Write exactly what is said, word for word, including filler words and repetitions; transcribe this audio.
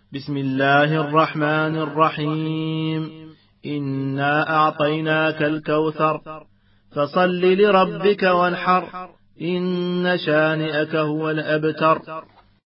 بسم الله الرحمن الرحيم. إنا أعطيناك الكوثر فصل لربك وانحر إن شانئك هو الأبتر.